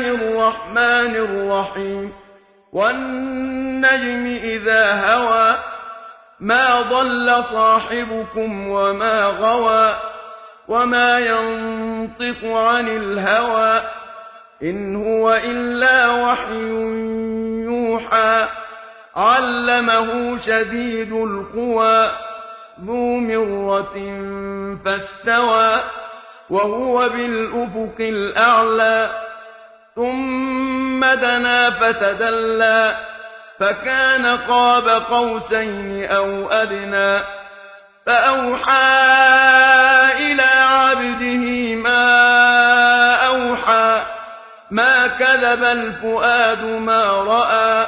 الرحمن الرحيم والنجم إذا هوى ما ضل صاحبكم وما غوى وما ينطق عن الهوى إن هو إلا وحي يوحى علمه شديد القوى ذو مرة فاستوى وهو بالأفق الأعلى ثم دنا فتدلى فكان قاب قوسين أو أدنى فأوحى إلى عبده ما أوحى ما كذب الفؤاد ما رأى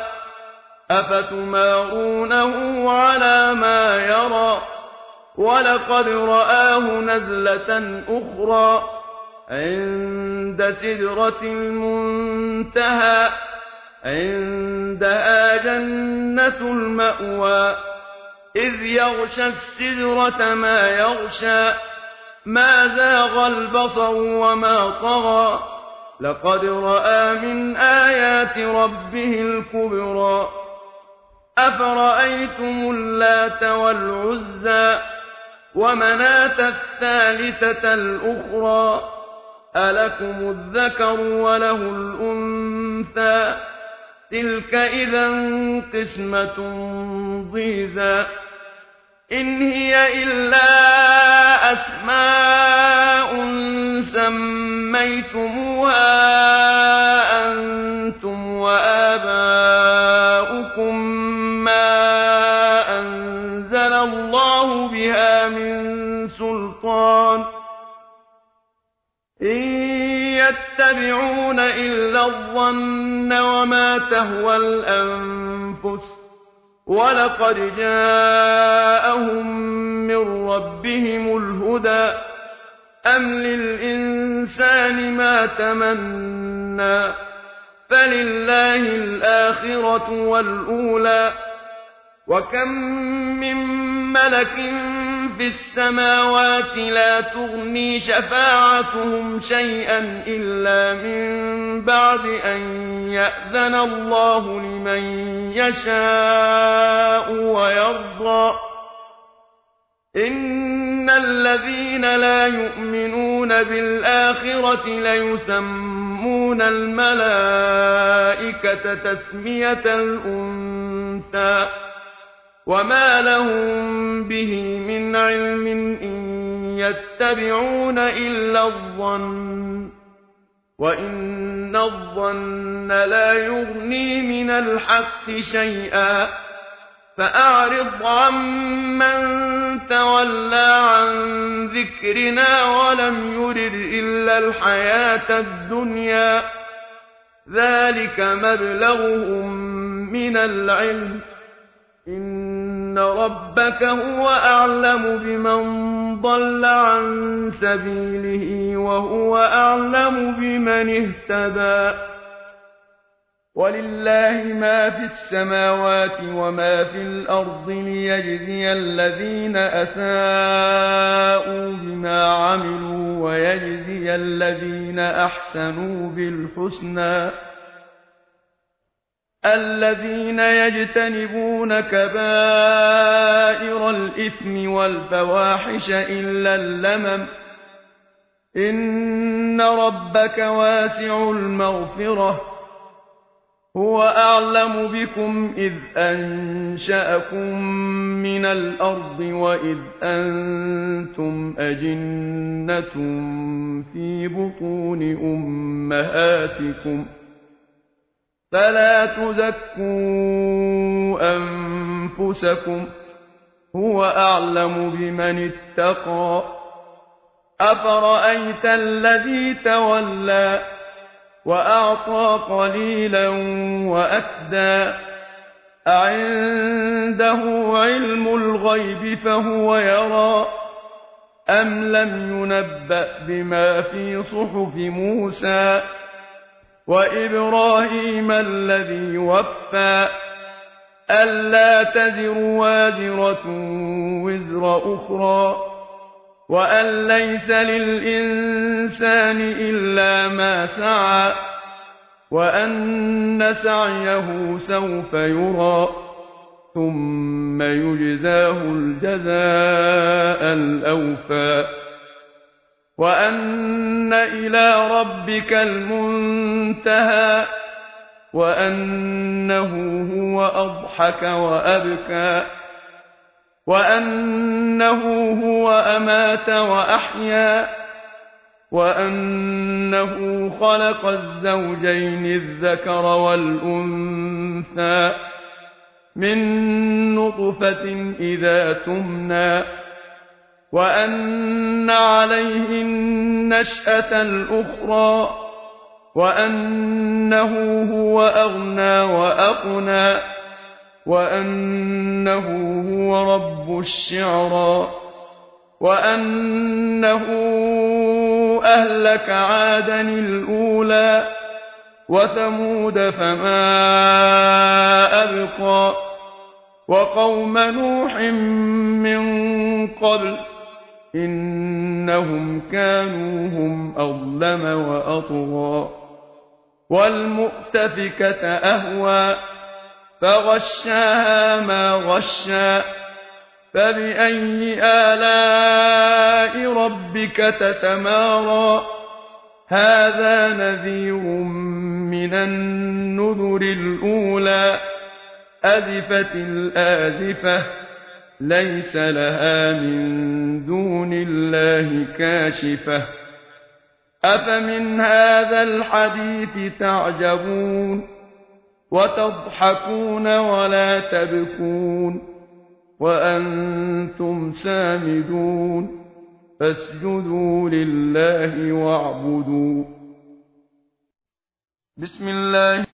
أفتمارونه على ما يرى ولقد رآه نزلة أخرى عند سدرة المنتهى عندها جنة المأوى إذ يغشى السدرة ما يغشى ما زاغ البصر وما طغى لقد رأى من آيات ربه الكبرى أفرأيتم اللات والعزى ومناة الثالثة الأخرى ألكم الذكر وله الأنثى تلك إذا قسمة ضيزى إن هي إلا أسماء سميتموها أنتم وآباؤكم ما أنزل الله بها من سلطان إن يتبعون إلا الظن وما تهوى الأنفس ولقد جاءهم من ربهم الهدى أم للإنسان ما تمنى فلله الآخرة والأولى وكم من ملك في السماوات لا تغني شفاعتهم شيئا إلا من بعد أن يأذن الله لمن يشاء ويرضى إن الذين لا يؤمنون بالآخرة ليسمون الملائكة تسمية الأنثى وما لهم به من علم إن يتبعون إلا الظن وإن الظن لا يغني من الحق شيئا فأعرض عمن تولى عن ذكرنا ولم يرد إلا الحياة الدنيا ذلك مبلغهم من العلم إن ربك هو أعلم بمن ضل عن سبيله وهو أعلم بمن اهتدى ولله ما في السماوات وما في الأرض ليجزي الذين أساءوا بما عملوا ويجزي الذين أحسنوا بالحسنى الذين يجتنبون كبائر الإثم والفواحش إلا اللمم إن ربك واسع المغفرة هو أعلم بكم إذ أنشأكم من الأرض وإذ أنتم أجنة في بطون أمهاتكم فلا تزكوا أنفسكم هو أعلم بمن اتقى أفرأيت الذي تولى وأعطى قليلا وأكدى أعنده علم الغيب فهو يرى أم لم ينبأ بما في صحف موسى وإبراهيم الذي وفى ألا تزر وازرة وزر أخرى وأن ليس للإنسان إلا ما سعى وأن سعيه سوف يرى ثم يجزاه الجزاء الأوفى وأن إلى ربك المنتهى وأنه هو أضحك وأبكى وأنه هو أمات وأحيا وأنه خلق الزوجين الذكر والأنثى من نطفة إذا تمنى وأن عليه النشأة الأخرى وأنه هو أغنى وأقنى وأنه هو رب الشعرى وأنه أهلك عادا الأولى وثمود فما أبقى وقوم نوح من قبل إنهم كانوا هم أظلم وأطغى والمؤتفكة أهوى فغشاها ما غشى فبأي آلاء ربك تتمارى هذا نذير من النذر الأولى أزفت الآزفة ليس لها من دون الله كاشفة أفمن هذا الحديث تعجبون وتضحكون ولا تبكون وأنتم سامدون فاسجدوا لله واعبدوا بسم الله